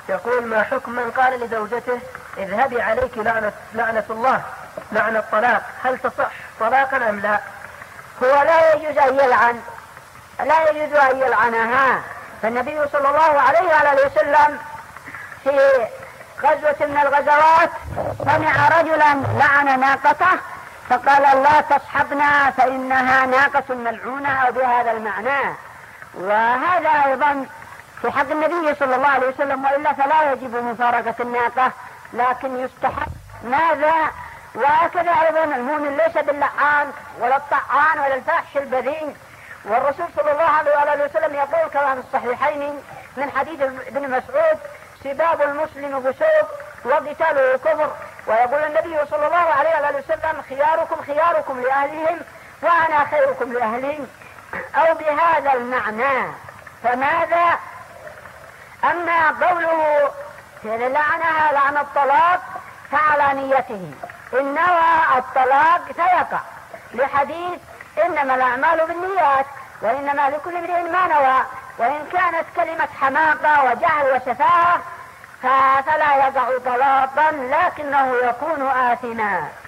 يقول: ما حكم من قال لزوجته اذهبي عليك لعنة الله، لعنة الطلاق، هل تصح طلاقا أم لا؟ هو لا يجوز أن يلعنها. فالنبي صلى الله عليه وآله وسلم في غزوة من الغزوات سمع رجلا لعن ناقته فقال: لا تصحبنا فإنها ناقة ملعونة، أو بهذا المعنى. وهذا أيضا في حق النبي صلى الله عليه وسلم، وإلا فلا يجب مفارقة الناقة، لكن يستحب. ماذا؟ وهكذا أيضا المؤمن ليس باللعان ولا الطعان ولا الفاحش البذيء. والرسول صلى الله عليه وسلم يقول كما في الصحيحين من حديث ابن مسعود: سباب المسلم فسوق وقتاله كفر. ويقول النبي صلى الله عليه وسلم: خياركم خياركم لأهلهم وأنا خيركم لأهلهم، أو بهذا المعنى. فماذا؟ أما قوله لعنها لعن الطلاق فعلى نيته، إن نوى الطلاق فيقع، لحديث: إنما الأعمال بالنيات وإنما لكل امرئ ما نوى. وإن كانت كلمة حماقة وجهل وسفاهة فلا يقع طلاقا، لكنه يكون آثما.